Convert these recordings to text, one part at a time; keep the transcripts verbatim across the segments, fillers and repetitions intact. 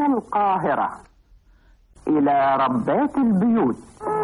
من القاهرة إلى ربات البيوت.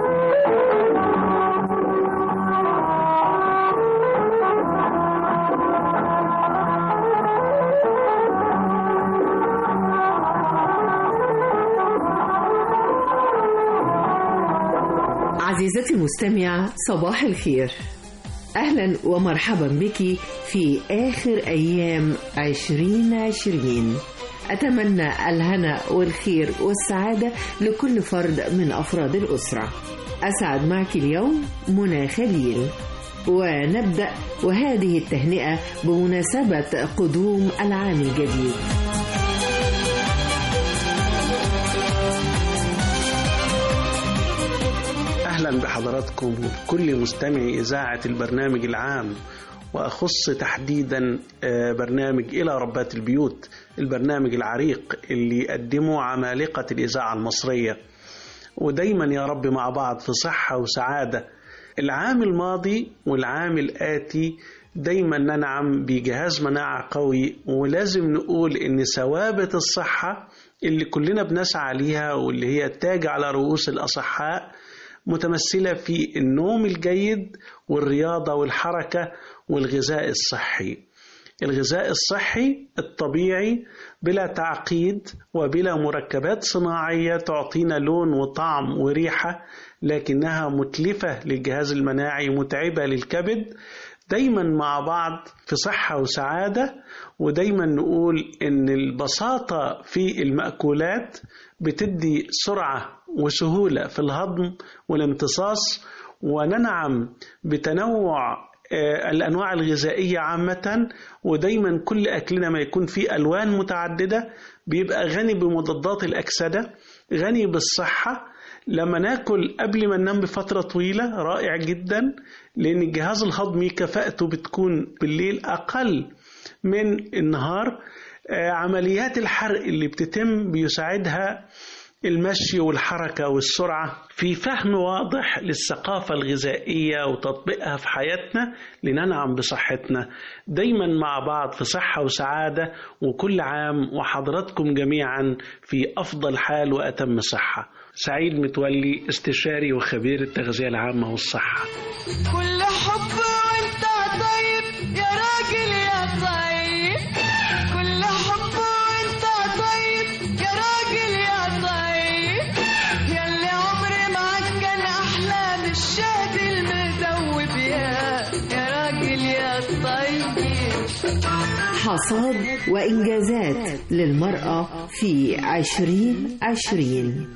عزيزتي المستمعة، صباح الخير، أهلا ومرحبا بك في آخر أيام عشرين عشرين. أتمنى الهنا والخير والسعادة لكل فرد من أفراد الأسرة. أسعد معك اليوم منى خليل، ونبدأ وهذه التهنئة بمناسبة قدوم العام الجديد. أهلا بحضراتكم وبكل مستمعي إذاعة البرنامج العام، وأخص تحديدا برنامج إلى ربات البيوت، البرنامج العريق اللي يقدمه عمالقة الإذاعة المصرية، ودايما يا رب مع بعض في صحة وسعادة. العام الماضي والعام الآتي دايما ننعم بجهاز مناعة قوي، ولازم نقول إن ثوابت الصحة اللي كلنا بنسعى ليها واللي هي تاج على رؤوس الأصحاء متمثلة في النوم الجيد والرياضة والحركة والغذاء الصحي. الغذاء الصحي الطبيعي بلا تعقيد وبلا مركبات صناعية تعطينا لون وطعم وريحة، لكنها متلفة للجهاز المناعي، متعبة للكبد. دايما مع بعض في صحة وسعادة، ودايما نقول إن البساطة في المأكولات بتدي سرعة وسهولة في الهضم والامتصاص، وننعم بتنوع الأنواع الغذائية عامة، ودايما كل أكلنا ما يكون فيه ألوان متعددة بيبقى غني بمضادات الأكسدة، غني بالصحة. لما ناكل قبل ما ننام بفترة طويلة رائع جدا، لأن الجهاز الهضمي كفاءته بتكون بالليل أقل من النهار. عمليات الحرق اللي بتتم بيساعدها المشي والحركة والسرعة في فهم واضح للثقافة الغذائية وتطبيقها في حياتنا لننعم بصحتنا. دايما مع بعض في صحة وسعادة، وكل عام وحضراتكم جميعا في أفضل حال وأتم صحة. سعيد متولي، استشاري وخبير التغذية العامة والصحة. كل حب وانت طيب يا راجل يا طيب، كل حب وانت طيب يا راجل يا طيب، ياللي عمري معاك كان أحلى من الشهد المذوب يا يا راجل يا طيب. حصاد وإنجازات للمرأة في عشرين عشرين.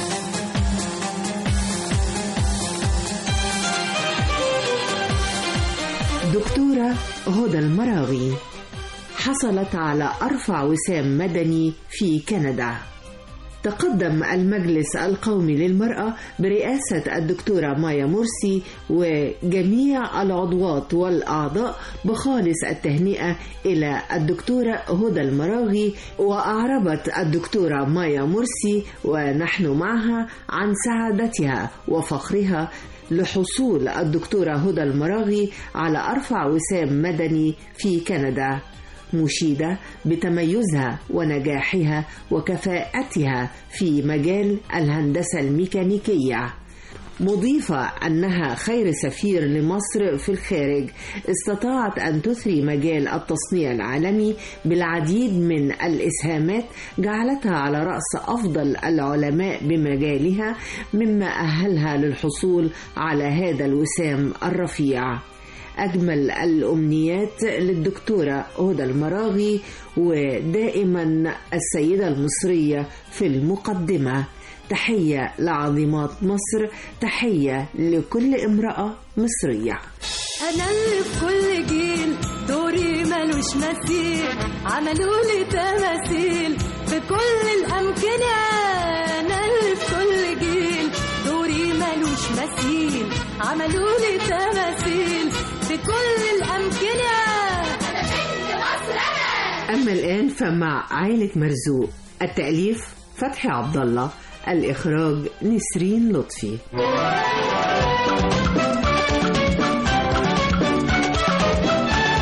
دكتورة هدى المراغي حصلت على أرفع وسام مدني في كندا. تقدم المجلس القومي للمرأة برئاسة الدكتورة مايا مرسي وجميع العضوات والأعضاء بخالص التهنئة إلى الدكتورة هدى المراغي، وأعربت الدكتورة مايا مرسي ونحن معها عن سعادتها وفخرها لحصول الدكتورة هدى المراغي على أرفع وسام مدني في كندا، مشيدة بتميزها ونجاحها وكفاءتها في مجال الهندسة الميكانيكية، مضيفة أنها خير سفير لمصر في الخارج، استطاعت أن تثري مجال التصنيع العالمي بالعديد من الإسهامات جعلتها على رأس أفضل العلماء بمجالها، مما أهلها للحصول على هذا الوسام الرفيع. أجمل الأمنيات للدكتورة هدى المراغي، ودائما السيدة المصرية في المقدمة. تحية لعظيمات مصر، تحية لكل امرأة مصرية. أنا اللي في كل جيل دوري ملوش مثيل، عملوا لي تماثيل في كل الأمكنة. أنا اللي في كل جيل دوري ملوش مثيل، عملوا لي تماثيل في كل الأمكنة. أنا بنت مصر أنا. أما الآن فمع عائلة مرزوق، التأليف فتحي عبد الله، الإخراج نسرين لطفي.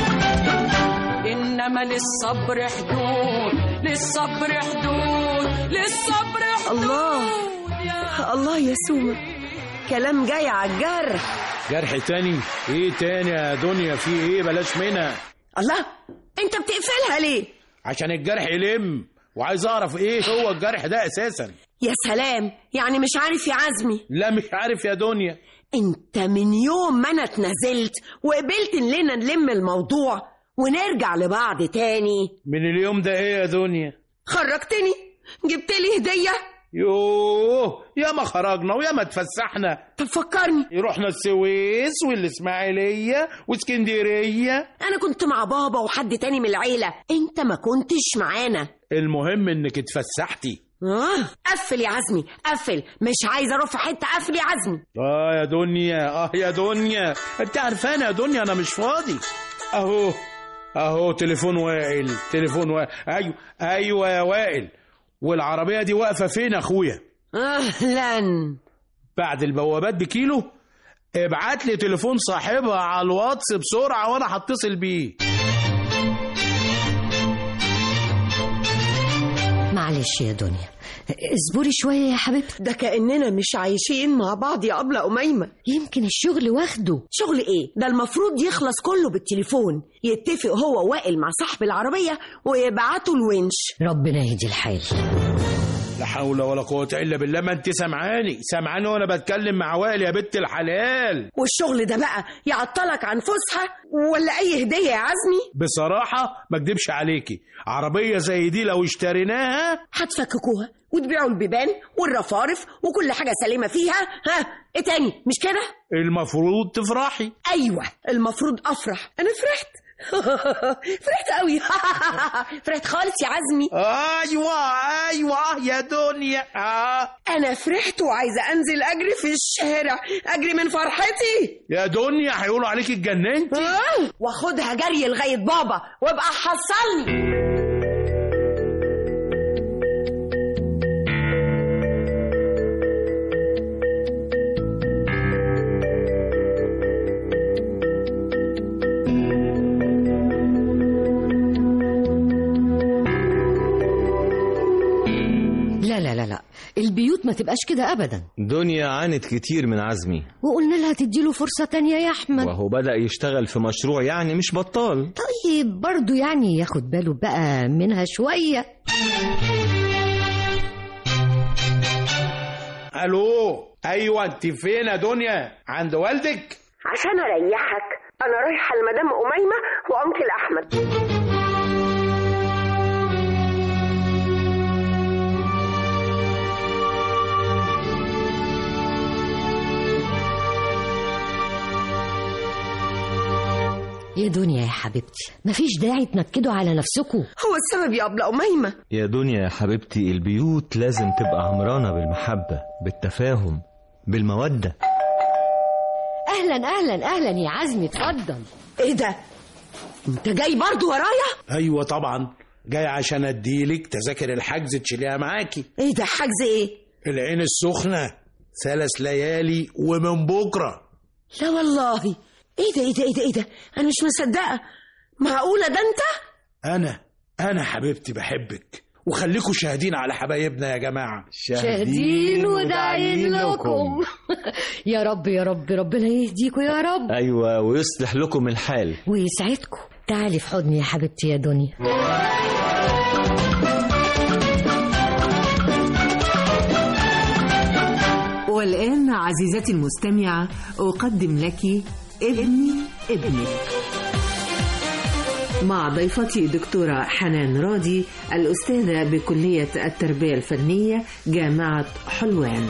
إنما للصبر حدود، للصبر حدود، الصبر حدود. الله الله يا سومة، كلام جاي على الجرح. جرح تاني؟ ايه تاني يا دنيا؟ في ايه؟ بلاش منها. الله، انت بتقفلها ليه؟ عشان الجرح يلم، وعايز اعرف ايه هو الجرح ده اساسا. يا سلام، يعني مش عارف يا عزمي؟ لا مش عارف يا دنيا. انت من يوم ما انا اتنازلت وقبلت اننا نلم الموضوع ونرجع لبعض تاني. من اليوم ده ايه يا دنيا؟ خرجتني، جبت لي هدية. يوه، يا ما خرجنا ويا ما اتفسحنا. طب فكرني. رحنا السويس والاسماعيلية واسكندرية. انا كنت مع بابا وحد تاني من العيلة، انت ما كنتش معانا. المهم انك اتفسحتي. اه قفل يا عزمي، قفل، مش عايزه اروح في حته. قفل يا عزمي. اه يا دنيا، اه يا دنيا، انت عارفانه يا دنيا انا مش فاضي. اهو اهو تليفون وائل، تليفون وائل. ايوه ايوه يا وائل. والعربيه دي واقفه فين يا اخويا؟ اهلا. بعد البوابات بكيلو. ابعت لي تليفون صاحبها على الواتس بسرعه وانا هتصل بيه. معلش يا دنيا، اصبري شوية يا حبيبتي. ده كأننا مش عايشين مع بعض يا أبلة أميمة. يمكن الشغل واخده. شغل إيه؟ ده المفروض يخلص كله بالتليفون، يتفق هو وائل مع صاحب العربية ويبعتوا الونش. ربنا يهدي الحال. لا حول ولا قوة إلا بالله. ما أنت سمعاني سمعاني وأنا بتكلم مع وائل يا بنت الحلال. والشغل ده بقى يعطلك عن فسحة ولا أي هدية يا عزمي؟ بصراحة ما اكدبش عليكي، عربية زي دي لو اشتريناها هتفككوها وتبيعوا البيبان والرفارف وكل حاجة سليمة فيها. ها إيه تاني؟ مش كده؟ المفروض تفرحي. أيوة المفروض أفرح. أنا فرحت فرحت قوي. فرحت خالص يا عزمي. ايوه ايوه يا دنيا. آه. انا فرحت وعايزه انزل اجري في الشارع، اجري من فرحتي. يا دنيا هيقولوا عليك اتجننتي. آه. واخدها جري لغايه بابا وابقى حصلني. لا لا لا لا، البيوت ما تبقاش كده أبدا. دنيا عانت كتير من عزمي، وقلنا لها تديله فرصة تانية يا أحمد، وهو بدأ يشتغل في مشروع يعني مش بطال. طيب برضو يعني ياخد باله بقى منها شوية. الو، ايوه انت فين يا دنيا؟ عند والدك؟ عشان اريحك انا رايحه لمدام اميمه وانكل احمد. يا دنيا يا حبيبتي، مفيش داعي تنكدوا على نفسكم. هو السبب يا أبلة أميمة. يا دنيا يا حبيبتي، البيوت لازم تبقى عمرانة بالمحبة، بالتفاهم، بالمودة. أهلا أهلا أهلا يا عزمي، اتفضل. إيه ده؟ أنت جاي برضو ورايا؟ أيوة طبعا جاي عشان أديلك تذاكر الحجز تشيليها معاكي. إيه ده حجز إيه؟ العين السخنة، ثلاث ليالي ومن بكرة. لا والله. ايه ده ايه ده ايه ده ايه ده انا مش مصدقه. معقوله ده انت؟ انا انا حبيبتي بحبك، وخليكوا شاهدين على حبايبنا يا جماعه. شاهدين وداعين لكم. يا رب يا رب، ربنا يهديكم يا رب. ايوه، ويصلح لكم الحال ويسعدكم. تعالي في حضني يا حبيبتي يا دنيا. والآن عزيزتي المستمعة أقدم لك ابني ابنك، مع ضيفتي دكتورة حنان راضي، الأستاذة بكلية التربية الفنية جامعة حلوان.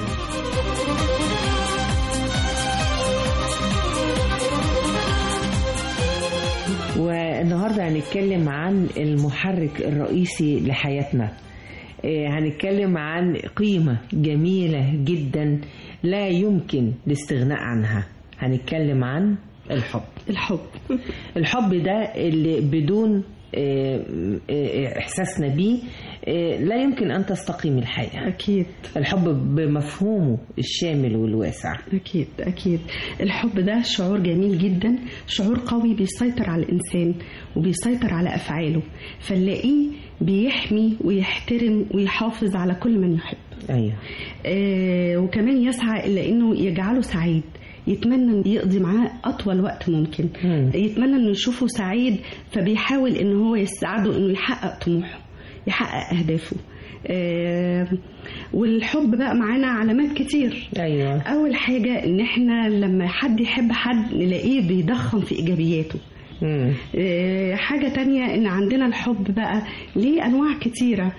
والنهاردة هنتكلم عن المحرك الرئيسي لحياتنا. هنتكلم عن قيمة جميلة جدا لا يمكن الاستغناء عنها. هنتكلم عن الحب. الحب الحب ده اللي بدون إحساسنا بيه لا يمكن أن تستقيم الحياة. أكيد. الحب بمفهومه الشامل والواسع. أكيد أكيد. الحب ده شعور جميل جدا، شعور قوي بيسيطر على الإنسان وبيسيطر على أفعاله، فنلاقيه بيحمي ويحترم ويحافظ على كل من يحب. أيوة. آه وكمان يسعى إلى أنه يجعله سعيد، يتمنى يقضي معاه أطول وقت ممكن. مم. يتمنى أنه يشوفه سعيد، فبيحاول أنه هو يساعده أنه يحقق طموحه، يحقق أهدافه. آه والحب بقى معانا علامات كتير. أيوة. أول حاجة أن احنا لما حد يحب حد نلاقيه بيضخم في إيجابياته. آه حاجة تانية أن عندنا الحب بقى ليه أنواع كتيرة،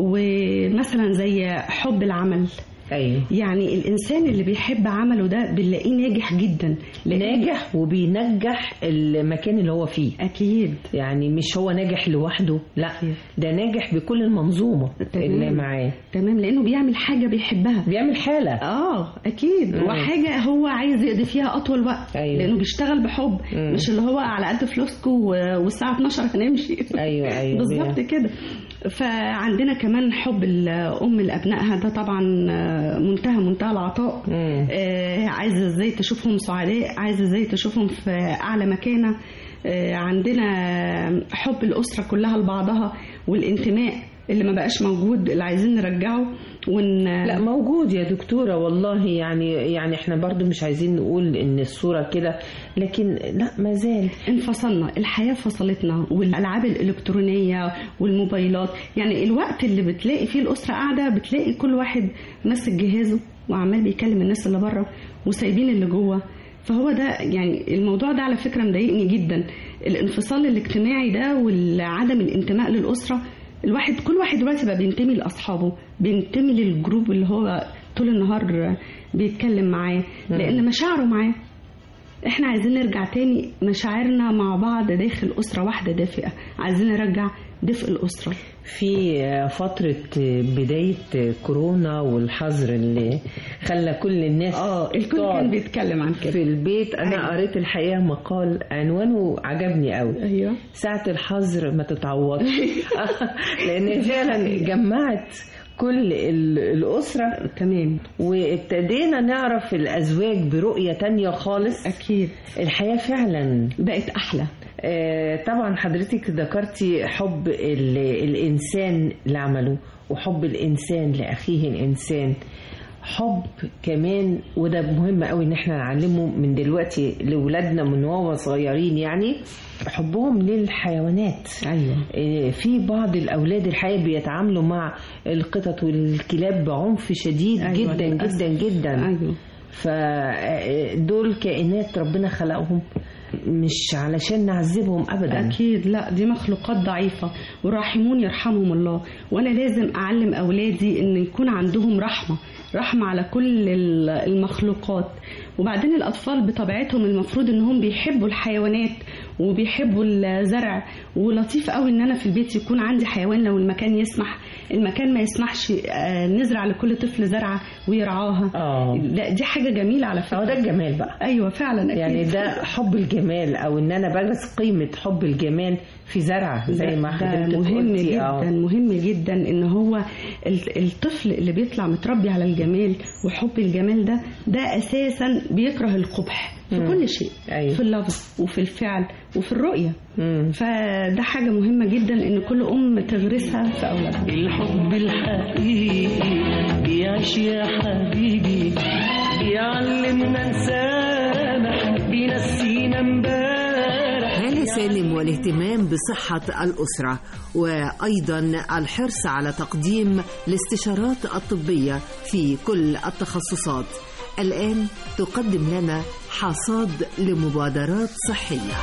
ومثلا زي حب العمل. أيوة. يعني الإنسان اللي بيحب عمله ده بنلاقيه ناجح جدا، ناجح وبينجح المكان اللي هو فيه. أكيد. يعني مش هو ناجح لوحده، لا ده ناجح بكل المنظومة اللي معاه. تمام، لأنه بيعمل حاجة بيحبها، بيعمل حالة. آه أكيد. مم. وحاجة هو عايز يقضي فيها أطول وقت. أيوة. لأنه بيشتغل بحب. مم. مش اللي هو على قد فلوسكو والساعة اتناشر هنمشي. أيوة أيوة بالظبط كده. فعندنا كمان حب الأم لأبنائها، ده طبعا منتهى منتهى العطاء. آه عايزة ازاي تشوفهم سعداء، عايزة ازاي تشوفهم في أعلى مكانة. آه عندنا حب الأسرة كلها لبعضها، والانتماء اللي ما بقاش موجود اللي عايزين نرجعه. ون... لا موجود يا دكتورة والله. يعني يعني احنا برضو مش عايزين نقول ان الصورة كده، لكن لا ما زال انفصلنا، الحياة فصلتنا، والألعاب الإلكترونية والموبايلات. يعني الوقت اللي بتلاقي فيه الأسرة قاعدة بتلاقي كل واحد ماسك جهازه وعمال بيكلم الناس اللي بره وسايبين اللي جوه. فهو ده يعني الموضوع ده على فكرة مضايقني جدا، الانفصال الاجتماعي ده وعدم الانتماء للأسرة. الواحد كل واحد دلوقتي بقى بينتمي لأصحابه، بينتمي للجروب اللي هو طول النهار بيتكلم معاه، لأن مشاعره معاه. احنا عايزين نرجع تاني مشاعرنا مع بعض داخل أسرة واحدة دافئة، عايزين نرجع دفء الأسرة. في فترة بداية كورونا والحظر اللي خلى كل الناس اه الكل كان بيتكلم عن كده في البيت. أنا أيوة. قريت الحقيقة مقال عنوانه عجبني قوي. أيوة. ساعة الحظر ما تتعوضش. لأن فعلا جمعت كل الأسرة. تمام. وابتدينا نعرف الأزواج برؤية تانية خالص. أكيد. الحياة فعلا بقت أحلى. آه طبعا حضرتك ذكرتي حب الإنسان لعمله وحب الإنسان لأخيه الإنسان. حب كمان، وده مهم قوي ان احنا نعلمه من دلوقتي لولادنا من وهو صغيرين، يعني حبهم للحيوانات. ايوه. في بعض الاولاد الحقيقه بيتعاملوا مع القطط والكلاب بعنف شديد. أيوة. جدا للأسف. جدا جدا. ايوه. فدول كائنات ربنا خلقهم مش علشان نعذبهم ابدا. اكيد لا، دي مخلوقات ضعيفه، والراحمون يرحمهم الله. وانا لازم اعلم اولادي ان يكون عندهم رحمه رحمه على كل المخلوقات. وبعدين الاطفال بطبيعتهم المفروض انهم بيحبوا الحيوانات وبيحبوا الزرع، ولطيف قوي ان انا في البيت يكون عندي حيوان لو المكان يسمح. المكان ما يسمحش نزرع لكل طفل زرعه ويرعاها. اه لا دي حاجه جميله على فكره. ده الجمال بقى. ايوه فعلا أكيد. يعني ده حب الجمال، او ان انا بدرس قيمه حب الجمال في زرعه زي ما حضرتك مهم قلتي. جدا. أوه. مهم جدا ان هو الطفل اللي بيطلع متربي على الجمال وحب الجمال ده ده اساسا بيكره القبح في مم. كل شيء. أيوة. في اللفظ وفي الفعل وفي الرؤية. مم. فده حاجة مهمة جدا ان كل ام تغرسها في اولادها. الحب الحقيقي بيعيش يا حبيبي، بيعلمنا نسامح، بينسينا امبارح. هالة سالم والاهتمام بصحة الأسرة، وأيضا الحرص على تقديم الاستشارات الطبية في كل التخصصات. الآن تقدم لنا حصاد لمبادرات صحية.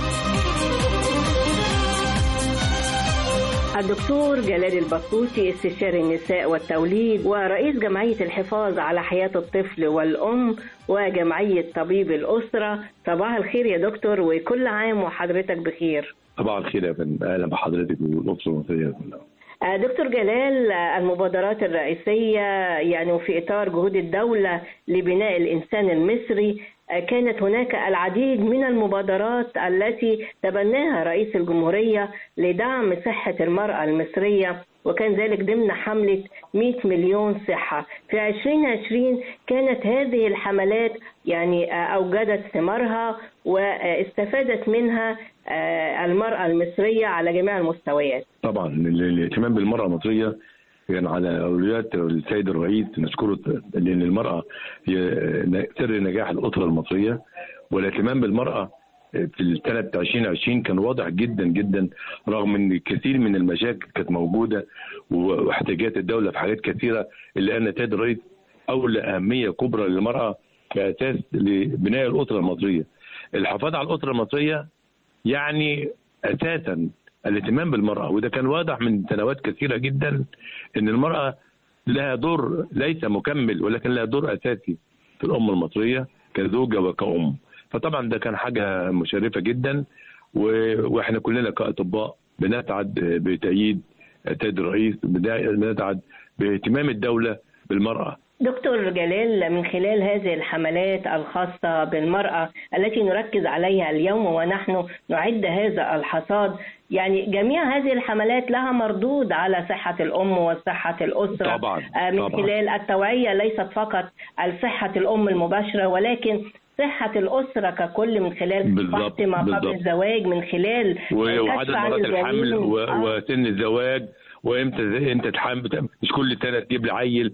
الدكتور جلال البطوطي، استشاري النساء والتوليد ورئيس جمعية الحفاظ على حياة الطفل والأم وجمعية طبيب الأسرة. صباح الخير يا دكتور، وكل عام وحضرتك بخير. صباح الخير يا فندم، أهلا بحضرتك والأسرة المصرية كلها. دكتور جلال، المبادرات الرئيسية يعني وفي إطار جهود الدولة لبناء الإنسان المصري، كانت هناك العديد من المبادرات التي تبناها رئيس الجمهورية لدعم صحة المرأة المصرية، وكان ذلك ضمن حملة مئة مليون صحة. في عشرين عشرين كانت هذه الحملات يعني أوجدت ثمارها واستفادت منها المرأة المصرية على جميع المستويات. طبعا الاهتمام بالمرأة المصرية كان على أولويات السيد الرئيس، نشكره، لأن المرأة هي سر نجاح الأسرة المصرية، والاهتمام بالمرأة في السنة عشرين عشرين كان واضح جدا جدا، رغم ان كثير من المشاكل كانت موجودة واحتياجات الدولة في حاجات كثيرة، إلا أن السيد الرئيس أولى أهمية كبرى للمرأة كأساس لبناء الأسرة المصرية. الحفاظ على الأسرة المصرية يعني أساسا الاهتمام بالمرأة، وده كان واضح من سنوات كثيرة جدا ان المرأة لها دور ليس مكمل ولكن لها دور اساسي في الأمة المصرية كزوجة وكأم. فطبعا ده كان حاجة مشرفة جدا، واحنا كلنا كأطباء بنسعد بتأييد السيد الرئيس، بنسعد باهتمام الدولة بالمرأة. دكتور جلال، من خلال هذه الحملات الخاصة بالمرأة التي نركز عليها اليوم ونحن نعد هذا الحصاد، يعني جميع هذه الحملات لها مردود على صحة الأم وصحة الأسرة. طبعا. من طبعا. خلال التوعية ليست فقط الصحة الأم المباشرة، ولكن صحة الأسرة ككل، من خلال فحص ما قبل الزواج، من خلال وعدد مرات الحمل وسن الزواج، وامتى انت تحمل، مش كل سنه تجيب لي عيل،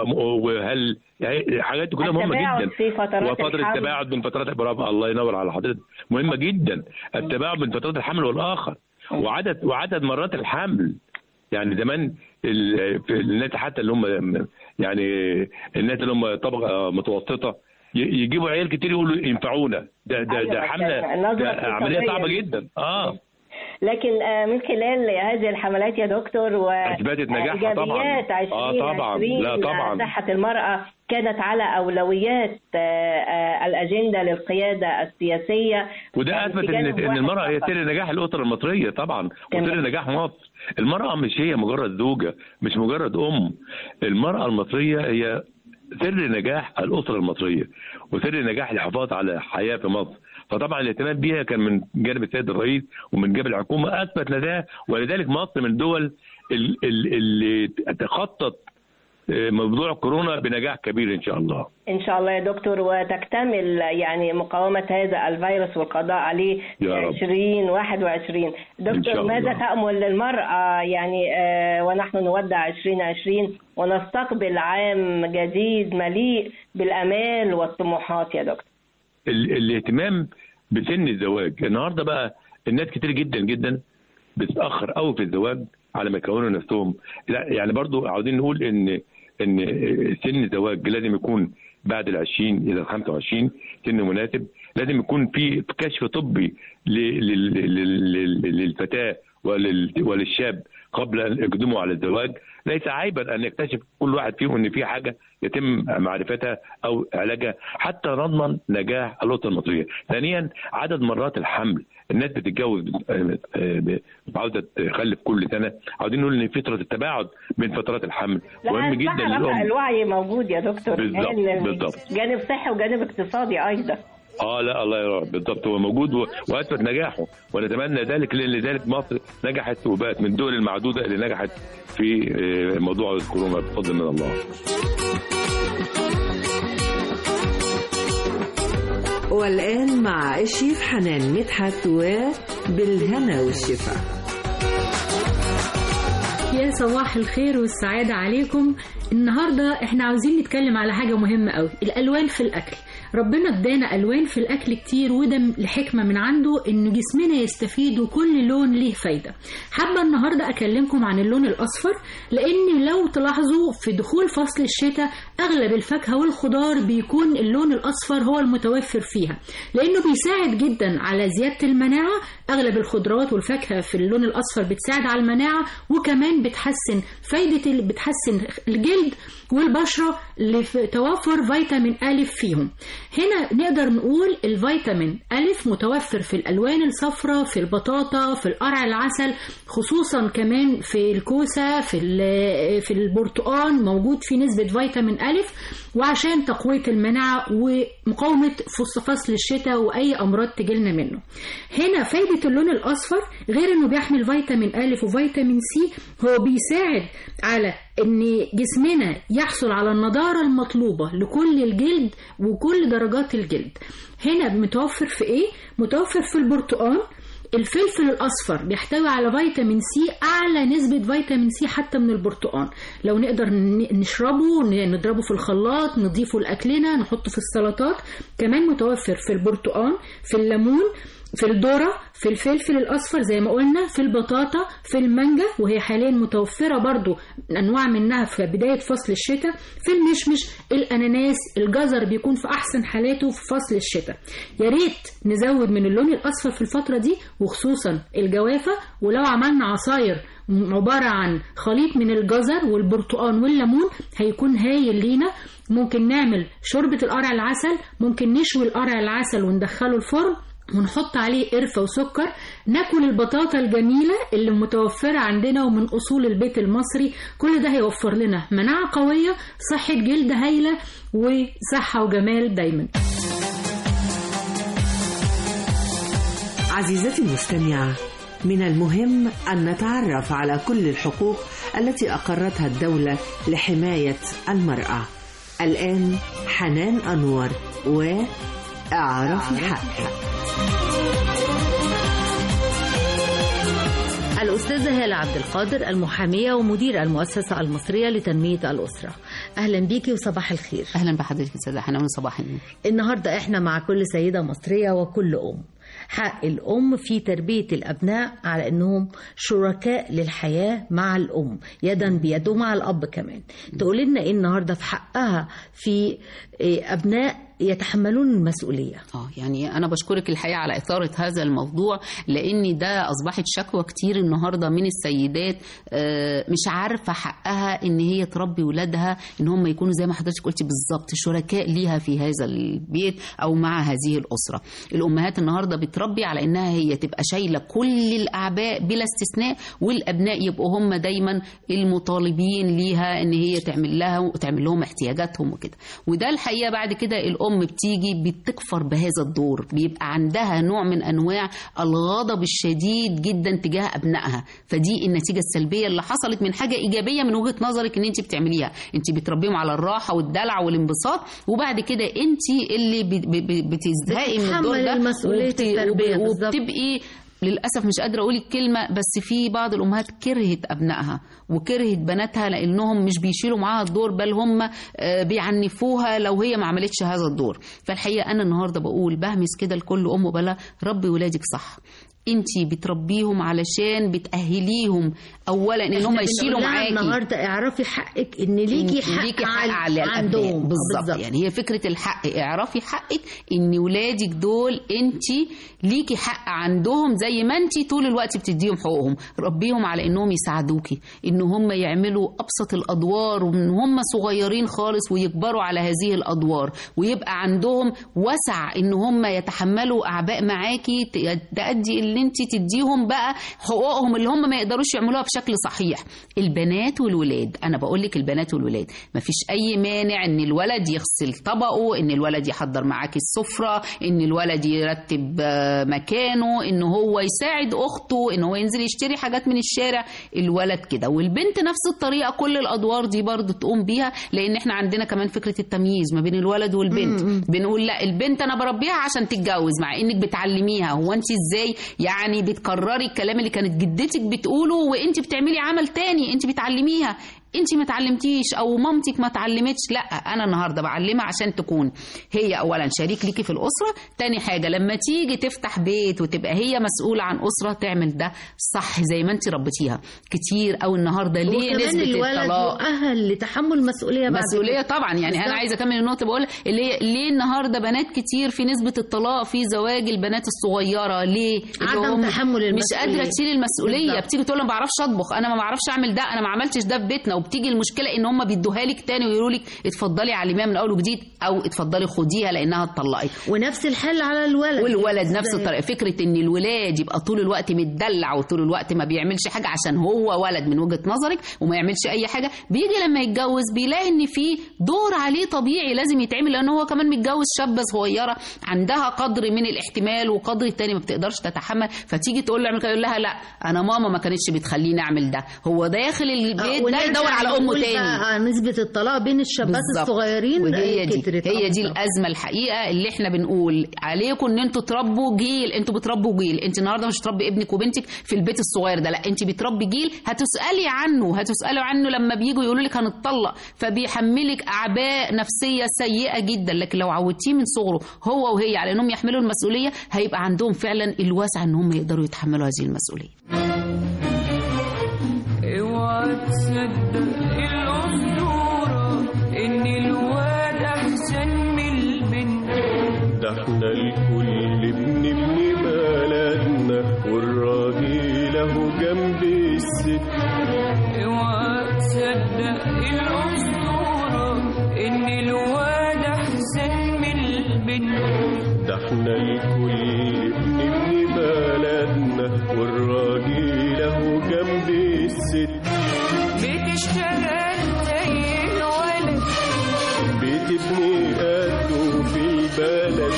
وهل يعني حاجات كلها مهمه جدا. في فترات وفتره التباعد من فترات برافو، الله ينور على حضرتك، مهمه جدا التباعد من فترات الحمل والاخر، وعدد وعدد مرات الحمل. يعني زمان الناس حتى اللي هم يعني الناس اللي هم طبقه متوسطه يجيبوا عيال كتير يقولوا ينفعونا، ده ده ده حمله، عمليه صعبه جدا. اه لكن من خلال هذه الحملات يا دكتور واثبتت نجاحها طبعا. اه طبعا. لا طبعا صحة المرأة كانت على أولويات الأجندة للقيادة السياسية، وده أثبت إن إن المرأة هي سر نجاح الأسرة المصرية طبعا، وسر نجاح مصر. المرأة مش هي مجرد زوجة، مش مجرد أم، المرأة المصرية هي سر نجاح الأسرة المصرية وسر نجاح الحفاظ على حياة في مصر. فطبعا الاهتمام بيها كان من جانب السيد الرئيس ومن جانب الحكومة، أثبت ده، ولذلك مصر من الدول اللي تخطط موضوع كورونا بنجاح كبير إن شاء الله. إن شاء الله يا دكتور، وتكتمل يعني مقاومة هذا الفيروس والقضاء عليه في عشرين واحد وعشرين. دكتور، ماذا تأمل للمرأة يعني آه ونحن نودع عشرين عشرين ونستقبل عام جديد مليء بالأمال والطموحات يا دكتور؟ الاهتمام بسن الزواج. النهارده بقى الناس كتير جدا جدا بتتأخر قوي في الزواج على ما يكونوا نفسهم. لا يعني برضو عاوزين نقول ان ان سن الزواج لازم يكون بعد العشرين الى الخمسة وعشرين، سن مناسب. لازم يكون في كشف طبي للفتاة وللشاب قبل ان يقدموا على الزواج. ليس عيبا ان يكتشف كل واحد فيهم ان في حاجه يتم معرفتها او علاجها حتى نضمن نجاح الاسره المصريه. ثانيا، عدد مرات الحمل. الناس بتتجوز عاوزه تخلف كل سنه، عاوزين نقول ان فتره التباعد من فترات الحمل مهم جدا للام. الوعي موجود يا دكتور، بالضبط بالضبط، جانب صحي وجانب اقتصادي ايضا. اه لا الله يرحمه، بالضبط هو موجود واثبت نجاحه، ونتمنى ذلك، لان لذلك مصر نجحت وبقت من الدول المعدوده اللي نجحت في موضوع الكورونا بفضل من الله. والآن مع الشيف حنان مدحت وبالهنا والشفاء. يا صباح الخير والسعادة عليكم. النهاردة احنا عاوزين نتكلم على حاجة مهمة قوي، الألوان في الأكل. ربنا ادانا ألوان في الأكل كتير، وده لحكمة من عنده إن جسمنا يستفيد وكل لون ليه فايدة. حابة النهاردة أكلمكم عن اللون الأصفر، لأن لو تلاحظوا في دخول فصل الشتاء أغلب الفاكهة والخضار بيكون اللون الأصفر هو المتوفر فيها، لأنه بيساعد جدا على زيادة المناعة. أغلب الخضروات والفاكهة في اللون الأصفر بتساعد على المناعة، وكمان بتحسن فايدة بتحسن الجلد والبشرة لتوافر فيتامين أ فيهم. هنا نقدر نقول الفيتامين أ متوفر في الألوان الصفراء، في البطاطا، في القرع العسل، خصوصا كمان في الكوسة، في في البرتقال موجود في نسبة فيتامين أ، وعشان تقوية المناعة ومقاومة فصل الشتاء وأي أمراض تجيلنا منه. هنا فايدة اللون الأصفر غير أنه بيحمل فيتامين أ وفيتامين سي، هو بيساعد على أن جسمنا يحصل على النضارة المطلوبة لكل الجلد وكل درجات الجلد. هنا متوفر في إيه؟ متوفر في البرتقال. الفلفل الأصفر بيحتوي على فيتامين سي، أعلى نسبة فيتامين سي حتى من البرتقال. لو نقدر نشربه، نضربه في الخلاط، نضيفه لأكلنا، نحطه في السلطات. كمان متوفر في البرتقال، في الليمون، في الذرة، في الفلفل الأصفر زي ما قلنا، في البطاطا، في المانجا وهي حاليا متوفرة برضو أنواع منها في بداية فصل الشتاء، في المشمش، الأناناس، الجزر بيكون في أحسن حالاته في فصل الشتاء. يا ريت نزود من اللون الأصفر في الفترة دي، وخصوصا الجوافة. ولو عملنا عصاير عبارة عن خليط من الجزر والبرتقال والليمون هيكون هايل لينا. ممكن نعمل شوربة القرع العسل، ممكن نشوي القرع العسل وندخله الفرن ونحط عليه قرفة وسكر. ناكل البطاطا الجميلة اللي متوفرة عندنا ومن أصول البيت المصري. كل ده هيوفر لنا مناعة قوية، صحة جلد هايلة، وصحة وجمال دايما. عزيزتي المستمعة، من المهم أن نتعرف على كل الحقوق التي أقرتها الدولة لحماية المرأة. الآن حنان أنور وأعرفي حقك. الأستاذة هالة عبد القادر، المحامية ومدير المؤسسة المصرية لتنمية الأسرة. أهلا بيكي وصباح الخير. أهلا بحضرتك سيدة حنان، صباح النور. النهاردة إحنا مع كل سيدة مصرية وكل أم. حق الأم في تربية الأبناء على أنهم شركاء للحياة مع الأم، يدا بيد، ومع الأب كمان. تقول لنا إيه النهاردة في حقها في أبناء يتحملون المسؤولية؟ اه يعني أنا بشكرك الحقيقة على إثارة هذا الموضوع، لأن ده أصبحت شكوى كتير النهاردة من السيدات مش عارفة حقها إن هي تربي ولادها إن هم يكونوا زي ما حضرتك قلتي بالظبط شركاء ليها في هذا البيت أو مع هذه الأسرة. الأمهات النهاردة بتربي على إنها هي تبقى شايلة كل الأعباء بلا استثناء، والأبناء يبقوا هم دايما المطالبين ليها إن هي تعمل لها وتعمل لهم احتياجاتهم وكده. وده الحقيقة بعد كده الأم بتيجي بتكفر بهذا الدور، بيبقى عندها نوع من أنواع الغضب الشديد جدا تجاه أبنائها. فدي النتيجة السلبية اللي حصلت من حاجة إيجابية من وجهة نظرك إن أنت بتعمليها، أنت بتربيهم على الراحة والدلع والانبساط، وبعد كده أنت اللي بتزهقي من الدور ده وبتبقي للأسف مش قادرة أقول الكلمة، بس في بعض الأمهات كرهت أبنائها وكرهت بناتها لأنهم مش بيشيلوا معاها الدور، بل هم بيعنفوها لو هي ما عملتش هذا الدور. فالحقيقة أنا النهاردة بقول بهمس كده لكل أم وبلا، ربي ولادك صح. انتي بتربيهم علشان بتأهليهم اولا ان هم يشيلوا معاكي. النهارده اعرفي حقك ان ليكي حق, ليكي حق على عندهم بالظبط. يعني هي فكره الحق، اعرفي حقك ان ولادك دول انتي ليكي حق عندهم زي ما انتي طول الوقت بتديهم حقوقهم. ربيهم على انهم يساعدوكي، ان هم يعملوا ابسط الادوار ومن هم صغيرين خالص ويكبروا على هذه الادوار، ويبقى عندهم وسع ان هم يتحملوا اعباء معاكي تأدي اللي انت تديهم بقى حقوقهم اللي هم ما يقدروش يعملوها بشكل صحيح. البنات والولاد، انا بقول لك البنات والولاد مفيش اي مانع ان الولد يغسل طبقه، ان الولد يحضر معاكي السفره، ان الولد يرتب مكانه، ان هو يساعد اخته، ان هو ينزل يشتري حاجات من الشارع. الولد كده، والبنت نفس الطريقه. كل الادوار دي برضو تقوم بيها، لان احنا عندنا كمان فكره التمييز ما بين الولد والبنت. م-م. بنقول لا البنت انا بربيها عشان تتجوز، مع انك بتعلميها. هو انت ازاي يعني بتكرري الكلام اللي كانت جدتك بتقوله وانت بتعملي عمل تاني؟ انت بتعلميها انت ما اتعلمتيش او مامتك ما اتعلمتش. لا، انا النهارده بعلمها عشان تكون هي اولا شريك ليكي في الاسره، تاني حاجه لما تيجي تفتح بيت وتبقى هي مسؤوله عن اسره تعمل ده صح زي ما انت ربيتيها. كتير او النهارده ليه نسبه الولد الطلاق مؤهل لتحمل مسؤوليه بعد مسؤوليه طبعا. يعني بالزبط. انا عايزه اكمل النقطه بقول اللي هي ليه النهارده بنات كتير في نسبه الطلاق في زواج البنات الصغيره. ليه؟ عدم تحمل المسؤوليه، مش قادره تشيل المسؤوليه بالزبط. بتيجي تقول انا ما بعرفش اطبخ، انا ما بعرفش اعمل ده، انا ما عملتش ده في بيتنا. وبتيجي المشكله ان هم بيدوها لك تاني ويقولوا لك اتفضلي علميها من اول وجديد او اتفضلي خديها لانها اتطلقت. ونفس الحل على الولد، والولد نفس الطريقه. فكره ان الولاد يبقى طول الوقت متدلع وطول الوقت ما بيعملش حاجه عشان هو ولد من وجهه نظرك وما يعملش اي حاجه، بيجي لما يتجوز بيلاقي ان في دور عليه طبيعي لازم يتعمل، لان هو كمان متجوز شابه صغيره عندها قدر من الاحتمال وقدر التاني ما بتقدرش تتحمل. فتيجي تقول له اعمل كده، يقول لها لا انا ماما ما كانتش بتخليني اعمل ده. هو داخل البيت ده يدور على امه تاني. نسبه الطلاق بين الشباب بالزبط. الصغيرين وهي دي هي دي الازمه الحقيقه اللي احنا بنقول عليكم ان انتوا تربوا جيل. انتوا بتربوا جيل. انت النهارده مش تربي ابنك وبنتك في البيت الصغير ده، لا انت بتربي جيل هتسالي عنه هتسالوا عنه لما بييجوا يقولوا لك هنتطلق، فبيحملك اعباء نفسيه سيئه جدا. لكن لو عودتيه من صغره هو وهي على انهم يحملوا المسؤوليه هيبقى عندهم فعلا الوسع ان هم يقدروا يتحملوا هذه المسؤوليه. اوعى تصدق الاسطوره ان الواد احسن من البنت، ده احنا الكل بنبني بلدنا والراجل اهو جنب الست. اوعى تصدق الاسطوره ان الواد احسن من البنت، ده احنا الكل بنبني بلدنا والراجل اهو جنب الست. بتشتغل زي الولد، بتبني قده في البلد،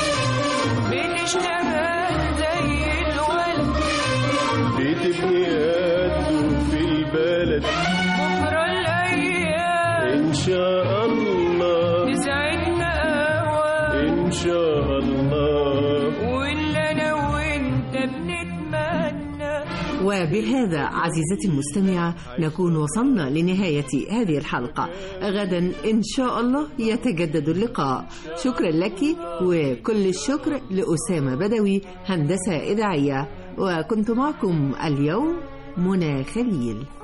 بتشتغل زي الولد، بتبني قده في البلد. بكرة الأيام إن شاء الله تسعدنا قهوة إن شاء الله، واللي أنا وأنت بنتمنى. وبهذا عزيزتي المستمعة نكون وصلنا لنهاية هذه الحلقة. غدا إن شاء الله يتجدد اللقاء. شكرا لك وكل الشكر لأسامة بدوي هندسة إذاعية، وكنت معكم اليوم منى خليل.